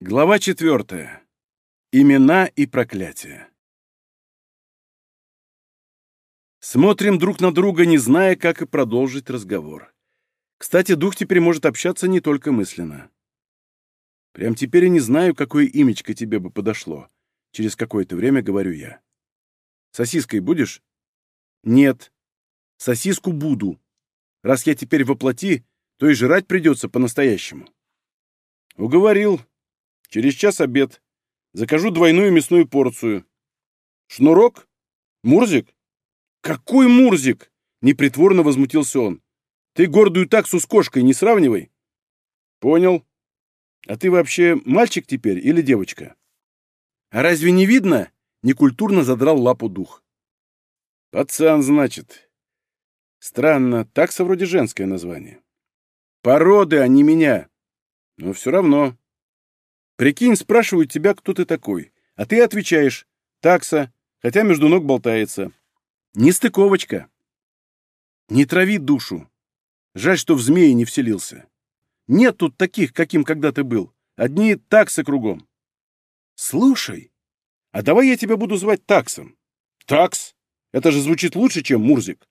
Глава 4. Имена и проклятия. Смотрим друг на друга, не зная, как и продолжить разговор. Кстати, дух теперь может общаться не только мысленно. Прям теперь я не знаю, какое имечко тебе бы подошло. Через какое-то время говорю я. Сосиской будешь? Нет. Сосиску буду. Раз я теперь воплоти, то и жрать придется по-настоящему. Уговорил. Через час обед. Закажу двойную мясную порцию. Шнурок? Мурзик? Какой Мурзик? Непритворно возмутился он. Ты гордую таксу с кошкой не сравнивай. Понял. А ты вообще мальчик теперь или девочка? А разве не видно? Некультурно задрал лапу дух. Пацан, значит. Странно, такса вроде женское название. Породы, а не меня. Но все равно. Прикинь, спрашивают тебя, кто ты такой, а ты отвечаешь «такса», хотя между ног болтается. Нестыковочка. Не трави душу. Жаль, что в змеи не вселился. Нет тут таких, каким когда-то был. Одни таксы кругом. Слушай, а давай я тебя буду звать таксом. Такс? Это же звучит лучше, чем Мурзик.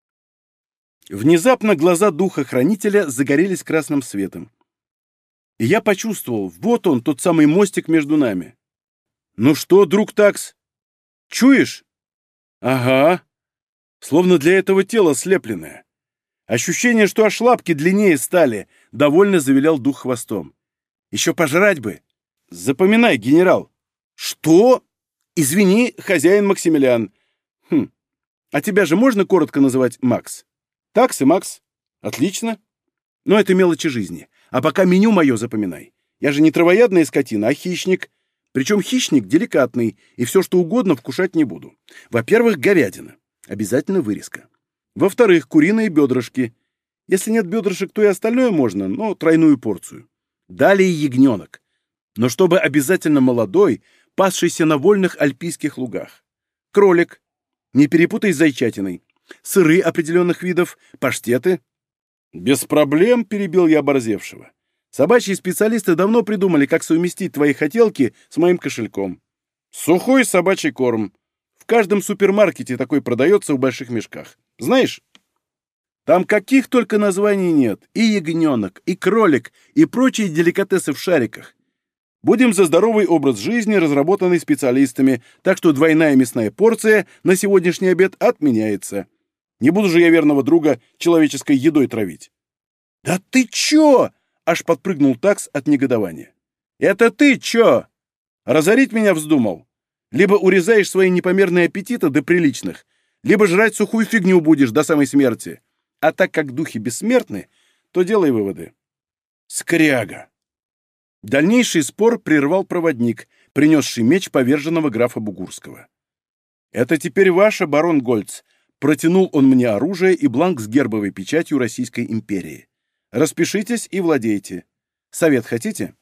Внезапно глаза духа-хранителя загорелись красным светом. И я почувствовал, вот он, тот самый мостик между нами. Ну что, друг такс, чуешь? Ага. Словно для этого тело слепленное. Ощущение, что аж лапки длиннее стали, довольно завилял дух хвостом. Еще пожрать бы. Запоминай, генерал. Что? Извини, хозяин Максимилиан. А тебя же можно коротко называть Макс? Такс и Макс. Отлично. Но это мелочи жизни. А пока меню мое запоминай. Я же не травоядная скотина, а хищник. Причем хищник деликатный, и все, что угодно, вкушать не буду. Во-первых, говядина. Обязательно вырезка. Во-вторых, куриные бедрышки. Если нет бедрышек, то и остальное можно, но тройную порцию. Далее ягненок. Но чтобы обязательно молодой, пасшийся на вольных альпийских лугах. Кролик. Не перепутай с зайчатиной. Сыры определенных видов, паштеты. «Без проблем», — перебил я оборзевшего. «Собачьи специалисты давно придумали, как совместить твои хотелки с моим кошельком. Сухой собачий корм. В каждом супермаркете такой продается в больших мешках. Знаешь? Там каких только названий нет. И ягненок, и кролик, и прочие деликатесы в шариках. Будем за здоровый образ жизни, разработанный специалистами, так что двойная мясная порция на сегодняшний обед отменяется. Не буду же я верного друга человеческой едой травить». «Да ты чё?» — аж подпрыгнул такс от негодования. «Это ты чё? Разорить меня вздумал? Либо урезаешь свои непомерные аппетиты до приличных, либо жрать сухую фигню будешь до самой смерти. А так как духи бессмертны, то делай выводы». «Скряга!» Дальнейший спор прервал проводник, принесший меч поверженного графа Бугурского. «Это теперь ваше, барон Гольц». Протянул он мне оружие и бланк с гербовой печатью Российской империи. «Распишитесь и владейте. Совет хотите?»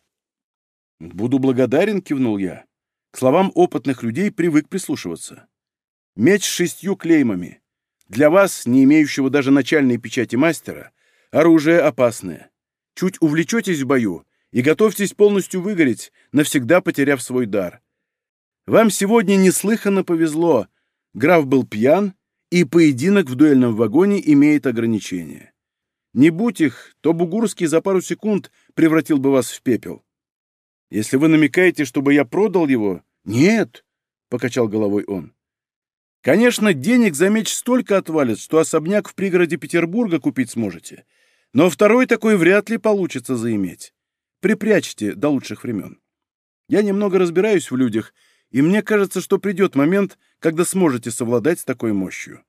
«Буду благодарен», — кивнул я. К словам опытных людей привык прислушиваться. «Меч с 6 клеймами. Для вас, не имеющего даже начальной печати мастера, оружие опасное. Чуть увлечетесь в бою и готовьтесь полностью выгореть, навсегда потеряв свой дар. Вам сегодня неслыханно повезло. Граф был пьян, и поединок в дуэльном вагоне имеет ограничения. Не будь их, то Бугурский за пару секунд превратил бы вас в пепел. Если вы намекаете, чтобы я продал его... Нет, — покачал головой он. Конечно, денег за меч столько отвалит, что особняк в пригороде Петербурга купить сможете. Но второй такой вряд ли получится заиметь. Припрячьте до лучших времен. Я немного разбираюсь в людях, и мне кажется, что придет момент, когда сможете совладать с такой мощью.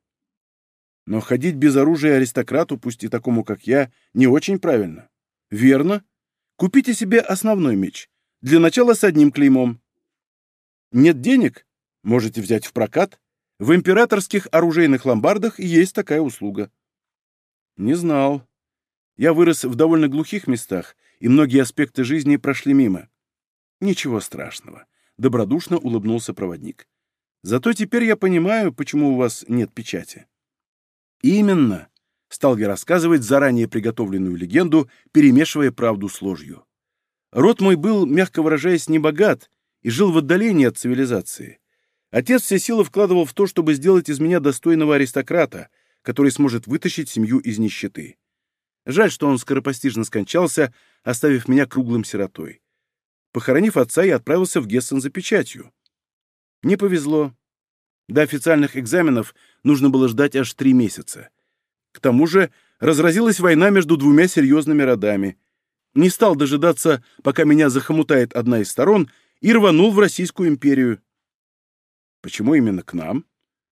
Но ходить без оружия аристократу, пусть и такому, как я, не очень правильно. Верно. Купите себе основной меч. Для начала с одним клеймом. Нет денег? Можете взять в прокат. В императорских оружейных ломбардах есть такая услуга. Не знал. Я вырос в довольно глухих местах, и многие аспекты жизни прошли мимо. Ничего страшного. Добродушно улыбнулся проводник. Зато теперь я понимаю, почему у вас нет печати. Именно, стал я рассказывать заранее приготовленную легенду, перемешивая правду с ложью. Род мой был, мягко выражаясь, небогат и жил в отдалении от цивилизации. Отец все силы вкладывал в то, чтобы сделать из меня достойного аристократа, который сможет вытащить семью из нищеты. Жаль, что он скоропостижно скончался, оставив меня круглым сиротой. Похоронив отца, я отправился в Гессен за печатью. Не повезло. До официальных экзаменов нужно было ждать аж 3 месяца. К тому же разразилась война между двумя серьезными родами. Не стал дожидаться, пока меня захомутает одна из сторон, и рванул в Российскую империю. Почему именно к нам?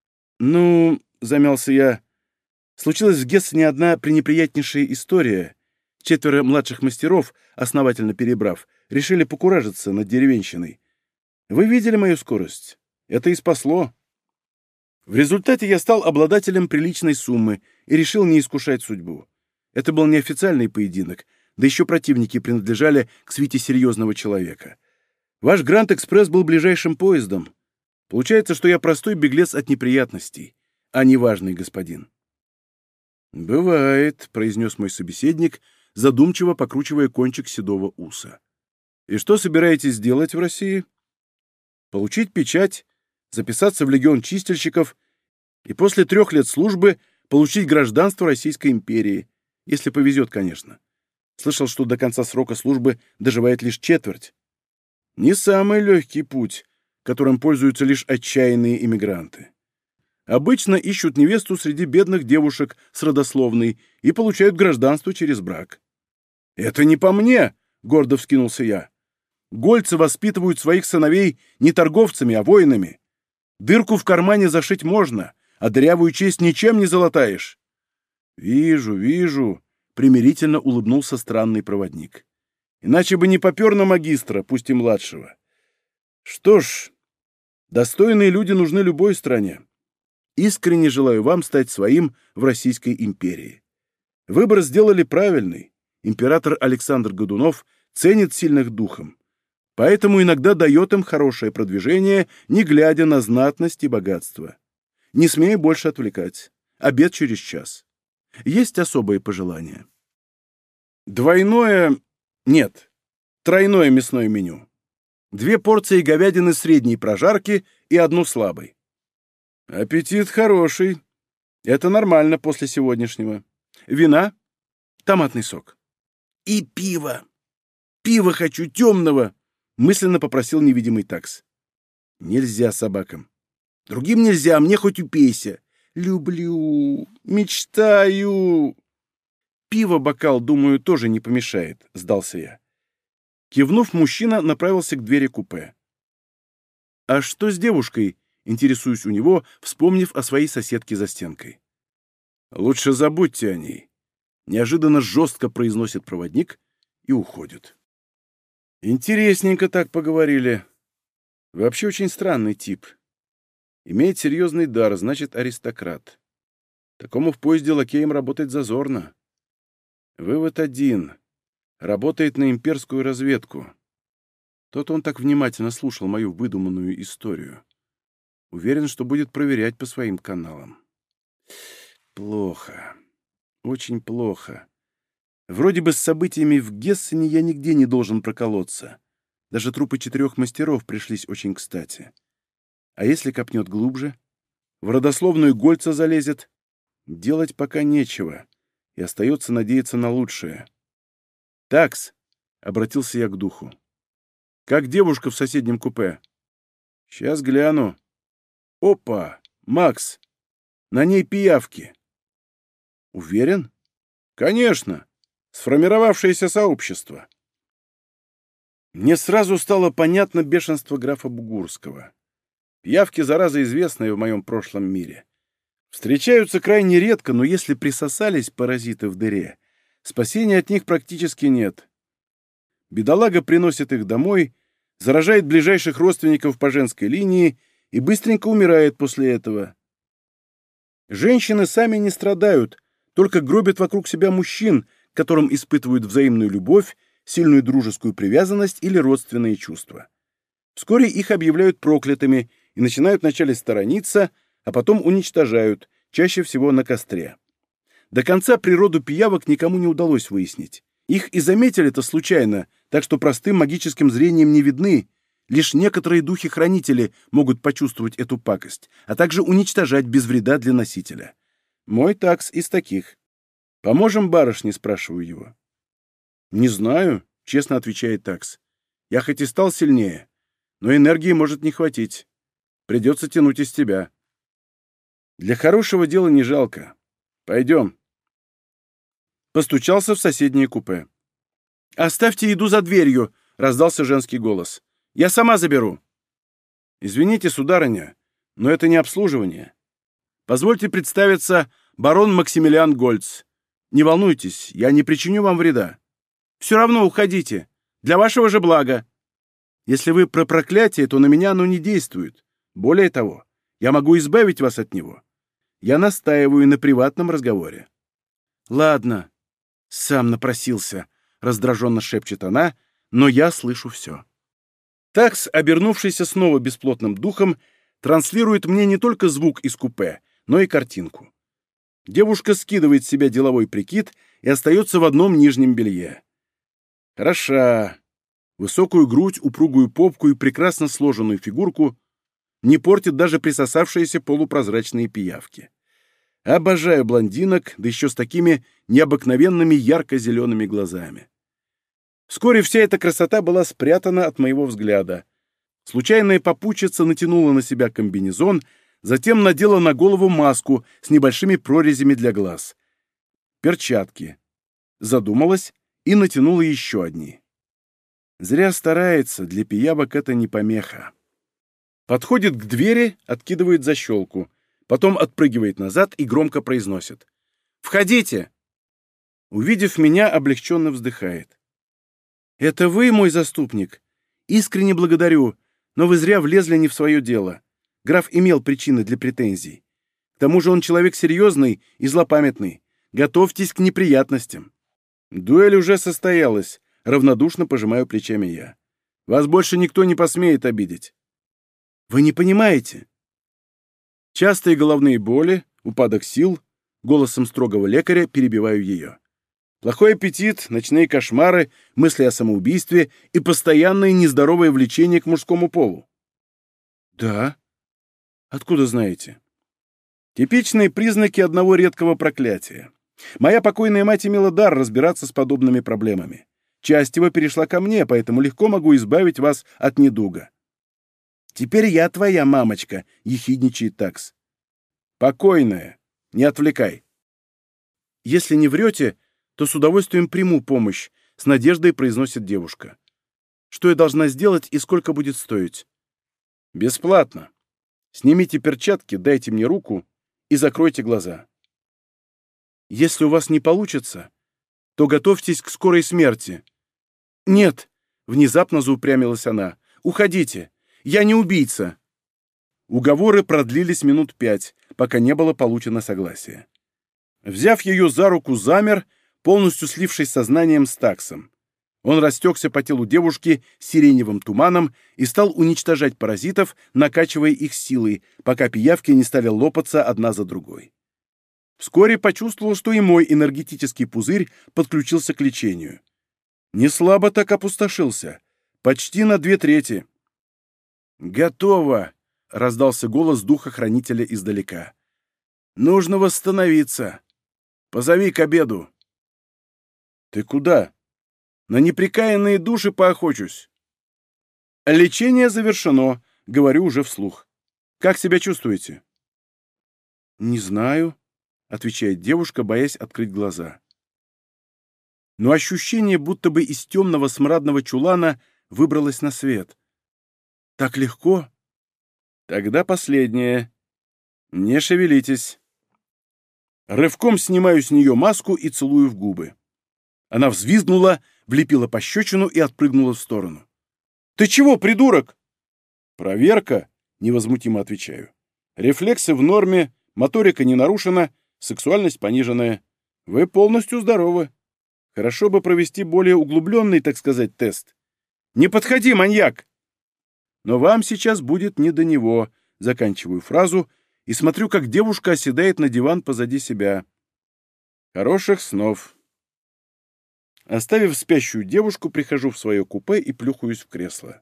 Ну, замялся я. Случилась в Гессене одна пренеприятнейшая история. 4 младших мастеров, основательно перебрав, решили покуражиться над деревенщиной. Вы видели мою скорость? Это и спасло. В результате я стал обладателем приличной суммы и решил не искушать судьбу. Это был неофициальный поединок, да еще противники принадлежали к свите серьезного человека. Ваш Гранд-экспресс был ближайшим поездом. Получается, что я простой беглец от неприятностей, а не важный господин. «Бывает», — произнес мой собеседник, задумчиво покручивая кончик седого уса. «И что собираетесь делать в России?» «Получить печать, записаться в легион чистильщиков и после 3 лет службы получить гражданство Российской империи, если повезет, конечно. Слышал, что до конца срока службы доживает лишь четверть. Не самый легкий путь, которым пользуются лишь отчаянные иммигранты. Обычно ищут невесту среди бедных девушек с родословной и получают гражданство через брак». «Это не по мне!» — гордо вскинулся я. «Гольцы воспитывают своих сыновей не торговцами, а воинами. Дырку в кармане зашить можно, а дырявую честь ничем не золотаешь». «Вижу, вижу», — примирительно улыбнулся странный проводник. «Иначе бы не попер на магистра, пусть и младшего. Что ж, достойные люди нужны любой стране. Искренне желаю вам стать своим в Российской империи. Выбор сделали правильный. Император Александр Годунов ценит сильных духом, поэтому иногда дает им хорошее продвижение, не глядя на знатность и богатство. Не смею больше отвлекать. Обед через час. Есть особые пожелания?» Нет, тройное мясное меню. 2 порции говядины средней прожарки и 1 слабой. «Аппетит хороший. Это нормально после сегодняшнего. Вина? Томатный сок. И пиво. Пиво хочу темного!» — мысленно попросил невидимый такс. «Нельзя собакам. Другим нельзя, а мне хоть упейся. Люблю, мечтаю». «Пиво бокал, думаю, тоже не помешает», — сдался я. Кивнув, мужчина направился к двери купе. «А что с девушкой?» — интересуюсь у него, вспомнив о своей соседке за стенкой. «Лучше забудьте о ней», — неожиданно жестко произносит проводник и уходит. «Интересненько так поговорили. Вообще очень странный тип. Имеет серьезный дар, значит, аристократ. Такому в поезде лакеем работать зазорно. Вывод один. Работает на имперскую разведку. Тот он так внимательно слушал мою выдуманную историю. Уверен, что будет проверять по своим каналам. Плохо. Очень плохо. Вроде бы с событиями в Гессене я нигде не должен проколоться. Даже трупы 4 мастеров пришлись очень кстати. А если копнет глубже? В родословную Гольца залезет? Делать пока нечего, и остается надеяться на лучшее. «Такс», — обратился я к духу. «Как девушка в соседнем купе?» «Сейчас гляну». «Опа! Макс! На ней пиявки». «Уверен?» «Конечно! Сформировавшееся сообщество». Мне сразу стало понятно бешенство графа Бугурского. Пиявки — зараза известная в моем прошлом мире. Встречаются крайне редко, но если присосались паразиты в дыре, спасения от них практически нет. Бедолага приносит их домой, заражает ближайших родственников по женской линии и быстренько умирает после этого. Женщины сами не страдают, только гробят вокруг себя мужчин, которым испытывают взаимную любовь, сильную дружескую привязанность или родственные чувства. Вскоре их объявляют проклятыми и начинают вначале сторониться, а потом уничтожают, чаще всего на костре. До конца природу пиявок никому не удалось выяснить, Их и заметили-то случайно, так что простым магическим зрением не видны. Лишь некоторые духи-хранители могут почувствовать эту пакость, а также уничтожать без вреда для носителя. Мой такс из таких. «Поможем барышне?» — спрашиваю его. «Не знаю», — честно отвечает такс. «Я хоть и стал сильнее, но энергии может не хватить. Придется тянуть из тебя». «Для хорошего дела не жалко. Пойдем». Постучался в соседнее купе. «Оставьте еду за дверью», — раздался женский голос. «Я сама заберу». «Извините, сударыня, но это не обслуживание. Позвольте представиться, барон Максимилиан Гольц. Не волнуйтесь, я не причиню вам вреда. Все равно уходите. Для вашего же блага. Если вы про проклятие, то на меня оно не действует. Более того, я могу избавить вас от него. Я настаиваю на приватном разговоре». «Ладно, сам напросился», — раздраженно шепчет она, но я слышу все. Такс, обернувшийся снова бесплотным духом, транслирует мне не только звук из купе, но и картинку. Девушка скидывает с себя деловой прикид и остается в одном нижнем белье. Хороша. Высокую грудь, упругую попку и прекрасно сложенную фигурку не портит даже присосавшиеся полупрозрачные пиявки. Обожаю блондинок, да еще с такими необыкновенными ярко-зелеными глазами. Вскоре вся эта красота была спрятана от моего взгляда. Случайная попутчица натянула на себя комбинезон, затем надела на голову маску с небольшими прорезями для глаз. Перчатки. Задумалась и натянула еще одни. Зря старается, для пиявок это не помеха. Подходит к двери, откидывает защелку, потом отпрыгивает назад и громко произносит: «Входите!» Увидев меня, облегченно вздыхает. «Это вы, мой заступник? Искренне благодарю, но вы зря влезли не в свое дело. Граф имел причины для претензий. К тому же он человек серьезный и злопамятный. Готовьтесь к неприятностям». «Дуэль уже состоялась», — равнодушно пожимаю плечами я. «Вас больше никто не посмеет обидеть». «Вы не понимаете». Частые головные боли, упадок сил, голосом строгого лекаря перебиваю ее. Плохой аппетит, ночные кошмары, мысли о самоубийстве и постоянное нездоровое влечение к мужскому полу. Да? Откуда знаете? Типичные признаки одного редкого проклятия. Моя покойная мать имела дар разбираться с подобными проблемами. Часть его перешла ко мне, поэтому легко могу избавить вас от недуга. Теперь я твоя мамочка, ехидничает такс. Покойная, не отвлекай. Если не врете, то с удовольствием приму помощь, с надеждой произносит девушка. Что я должна сделать и сколько будет стоить? Бесплатно. Снимите перчатки, дайте мне руку и закройте глаза. Если у вас не получится, то готовьтесь к скорой смерти. Нет, внезапно заупрямилась она. Уходите, я не убийца. Уговоры продлились минут 5, пока не было получено согласия. Взяв ее за руку, замер, полностью слившись сознанием с таксом. Он растекся по телу девушки сиреневым туманом и стал уничтожать паразитов, накачивая их силой, пока пиявки не стали лопаться одна за другой. Вскоре почувствовал, что и мой энергетический пузырь подключился к лечению. Не слабо так опустошился. Почти на 2/3. «Готово!» — раздался голос духа-хранителя издалека. «Нужно восстановиться. Позови к обеду». «Ты куда?» «На непрекаянные души поохочусь». «Лечение завершено», — говорю уже вслух. «Как себя чувствуете?» «Не знаю», — отвечает девушка, боясь открыть глаза. Но ощущение, будто бы из темного смрадного чулана выбралось на свет. Так легко. Тогда последнее. Не шевелитесь. Рывком снимаю с нее маску и целую в губы. Она взвизгнула, влепила пощечину и отпрыгнула в сторону. «Ты чего, придурок?» «Проверка», — невозмутимо отвечаю. «Рефлексы в норме, моторика не нарушена, сексуальность пониженная. Вы полностью здоровы. Хорошо бы провести более углубленный, так сказать, тест. Не подходи, маньяк!» «Но вам сейчас будет не до него», — заканчиваю фразу и смотрю, как девушка оседает на диван позади себя. «Хороших снов». Оставив спящую девушку, прихожу в свое купе и плюхаюсь в кресло.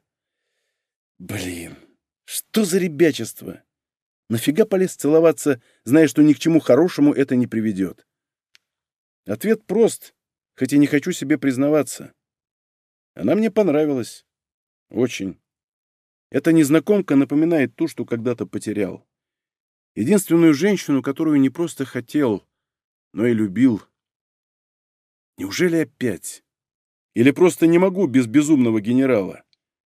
Блин, что за ребячество? Нафига полез целоваться, зная, что ни к чему хорошему это не приведет? Ответ прост, хоть и не хочу себе признаваться. Она мне понравилась. Очень. Эта незнакомка напоминает ту, что когда-то потерял. Единственную женщину, которую не просто хотел, но и любил. Неужели опять? Или просто не могу без безумного генерала?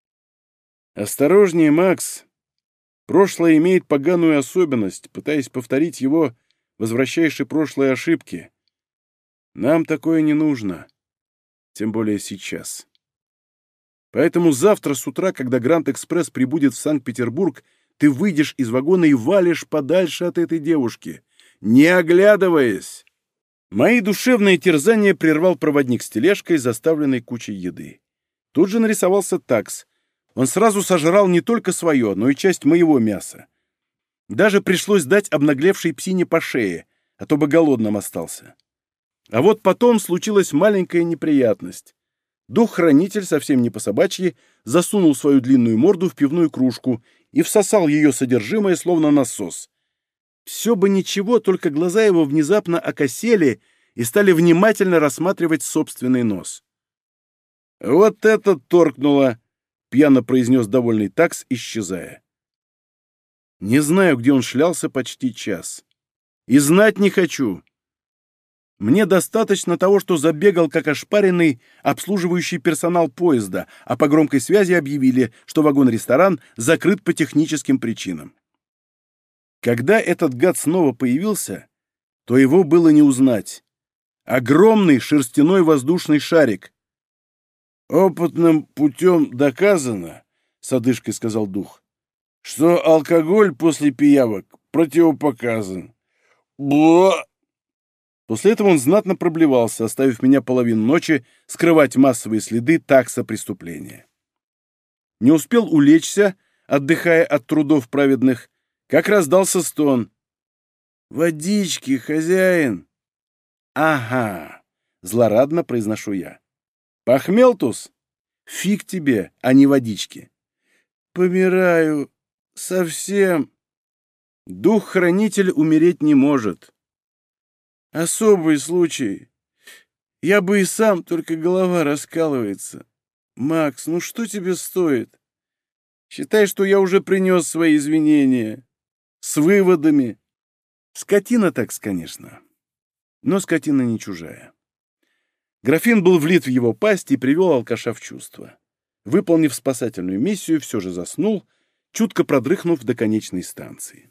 Осторожнее, Макс. Прошлое имеет поганую особенность. Пытаясь повторить его, возвращаешь и прошлые ошибки. Нам такое не нужно. Тем более сейчас. Поэтому завтра с утра, когда Гранд-экспресс прибудет в Санкт-Петербург, ты выйдешь из вагона и валишь подальше от этой девушки, не оглядываясь. Мои душевные терзания прервал проводник с тележкой, заставленной кучей еды. Тут же нарисовался такс. Он сразу сожрал не только свое, но и часть моего мяса. Даже пришлось дать обнаглевшей псине по шее, а то бы голодным остался. А вот потом случилась маленькая неприятность. Дух-хранитель, совсем не по-собачьи, засунул свою длинную морду в пивную кружку и всосал ее содержимое, словно насос. Все бы ничего, только глаза его внезапно окосели и стали внимательно рассматривать собственный нос. «Вот это торкнуло!» — пьяно произнес довольный такс, исчезая. Не знаю, где он шлялся почти час. И знать не хочу. Мне достаточно того, что забегал как ошпаренный обслуживающий персонал поезда, а по громкой связи объявили, что вагон-ресторан закрыт по техническим причинам. Когда этот гад снова появился, то его было не узнать. Огромный шерстяной воздушный шарик. «Опытным путем доказано, — с одышкой сказал дух, — что алкоголь после пиявок противопоказан. Бла!» После этого он знатно проблевался, оставив меня половину ночи скрывать массовые следы такса преступления. Не успел улечься, отдыхая от трудов праведных, как раздался стон. «Водички, хозяин!» «Ага!» — злорадно произношу я. «Похмелтус? Фиг тебе, а не водички!» «Помираю совсем!» «Дух-хранитель умереть не может!» «Особый случай. Я бы и сам, только голова раскалывается. Макс, ну что тебе стоит? Считай, что я уже принес свои извинения. С выводами. Скотина такс, конечно. Но скотина не чужая». Графин был влит в его пасть и привел алкаша в чувство. Выполнив спасательную миссию, все же заснул, чутко продрыхнув до конечной станции.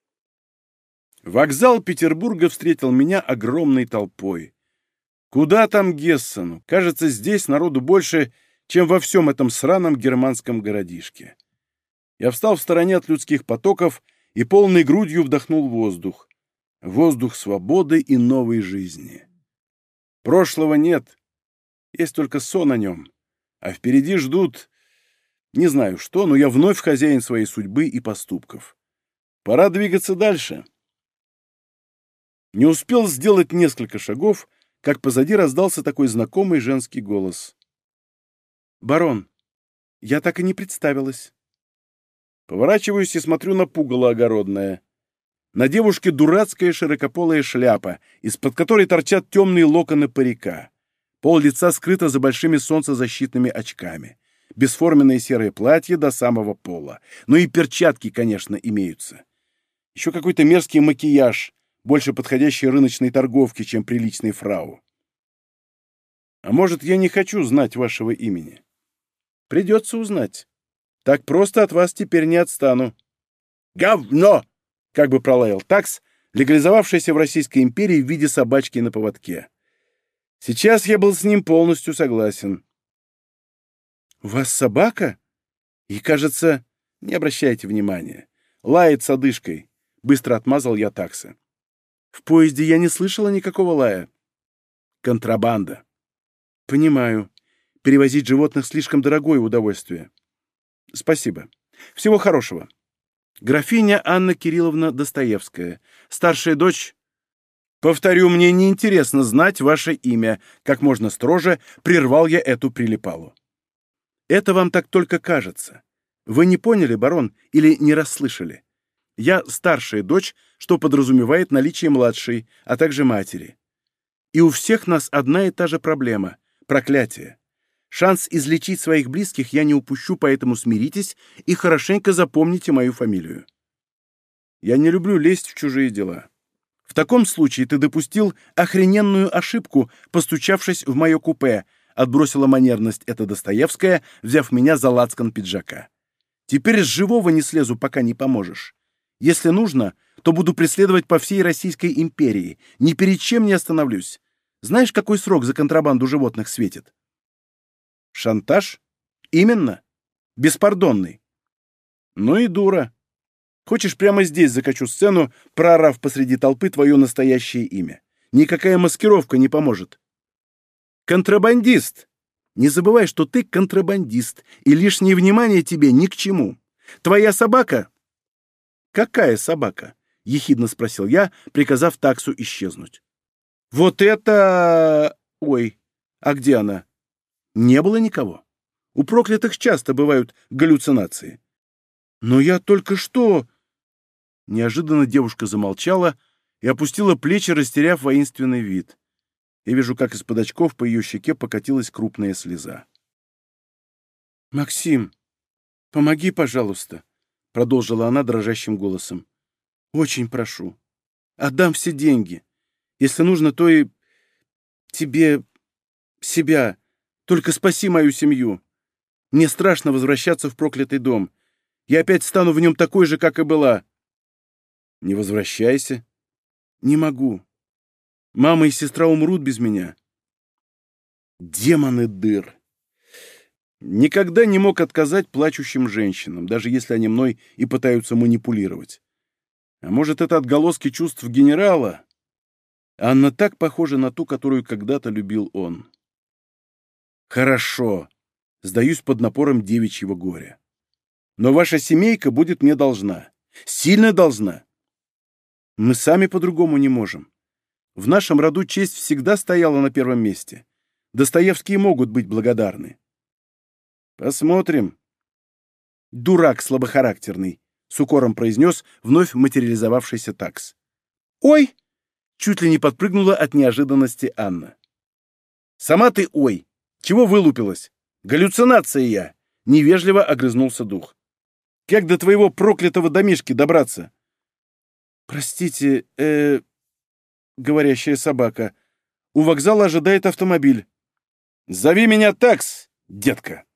Вокзал Петербурга встретил меня огромной толпой. Куда там Гессену? Кажется, здесь народу больше, чем во всем этом сраном германском городишке. Я встал в стороне от людских потоков и полной грудью вдохнул воздух. Воздух свободы и новой жизни. Прошлого нет, есть только сон о нем, а впереди ждут, не знаю что, но я вновь хозяин своей судьбы и поступков. Пора двигаться дальше. Не успел сделать несколько шагов, как позади раздался такой знакомый женский голос. «Барон, я так и не представилась». Поворачиваюсь и смотрю на пугало огородное. На девушке дурацкая широкополая шляпа, из-под которой торчат темные локоны парика. Пол лица скрыто за большими солнцезащитными очками. Бесформенное серое платье до самого пола. Ну и перчатки, конечно, имеются. Еще какой-то мерзкий макияж, больше подходящий рыночной торговке, чем приличной фрау. А может, я не хочу знать вашего имени? Придется узнать. Так просто от вас теперь не отстану. «Говно!» — как бы пролаял такс, легализовавшийся в Российской империи в виде собачки на поводке. Сейчас я был с ним полностью согласен. «У вас собака?» И, кажется, не обращайте внимания. Лает с одышкой. Быстро отмазал я такса. В поезде я не слышала никакого лая. Контрабанда. Понимаю. Перевозить животных слишком дорогое удовольствие. Спасибо. Всего хорошего. Графиня Анна Кирилловна Достоевская. Старшая дочь... Повторю, мне неинтересно знать ваше имя. Как можно строже прервал я эту прилипалу. Это вам так только кажется. Вы не поняли, барон, или не расслышали? Я старшая дочь, что подразумевает наличие младшей, а также матери. И у всех нас одна и та же проблема — проклятие. Шанс излечить своих близких я не упущу, поэтому смиритесь и хорошенько запомните мою фамилию. Я не люблю лезть в чужие дела. В таком случае ты допустил охрененную ошибку, постучавшись в мое купе, отбросила манерность эта Достоевская, взяв меня за лацкан пиджака. Теперь с живого не слезу, пока не поможешь. Если нужно, то буду преследовать по всей Российской империи. Ни перед чем не остановлюсь. Знаешь, какой срок за контрабанду животных светит? Шантаж? Именно. Беспардонный. Ну и дура. Хочешь, прямо здесь закачу сцену, проорав посреди толпы твое настоящее имя. Никакая маскировка не поможет. Контрабандист! Не забывай, что ты контрабандист, и лишнее внимание тебе ни к чему. Твоя собака... Какая собака? Ехидно спросил я, приказав таксу исчезнуть. Вот это... Ой, а где она? Не было никого. У проклятых часто бывают галлюцинации. Но я только что... Неожиданно девушка замолчала и опустила плечи, растеряв воинственный вид. Я вижу, как из-под очков по ее щеке покатилась крупная слеза. «Максим, помоги, пожалуйста», — продолжила она дрожащим голосом. «Очень прошу. Отдам все деньги. Если нужно, то и тебе... себя. Только спаси мою семью. Мне страшно возвращаться в проклятый дом. Я опять стану в нем такой же, как и была». «Не возвращайся». «Не могу. Мама и сестра умрут без меня». Демоны дыр. Никогда не мог отказать плачущим женщинам, даже если они мной и пытаются манипулировать. А может, это отголоски чувств генерала? Анна так похожа на ту, которую когда-то любил он. Хорошо. Сдаюсь под напором девичьего горя. Но ваша семейка будет мне должна. Сильно должна. Мы сами по-другому не можем. В нашем роду честь всегда стояла на первом месте. Достоевские могут быть благодарны. Посмотрим. Дурак слабохарактерный, с укором произнес вновь материализовавшийся такс. Ой! Чуть ли не подпрыгнула от неожиданности Анна. Сама ты ой! Чего вылупилась? Галлюцинация я! Невежливо огрызнулся дух. Как до твоего проклятого домишки добраться? Простите, говорящая собака. У вокзала ожидает автомобиль. Зови меня такс, детка.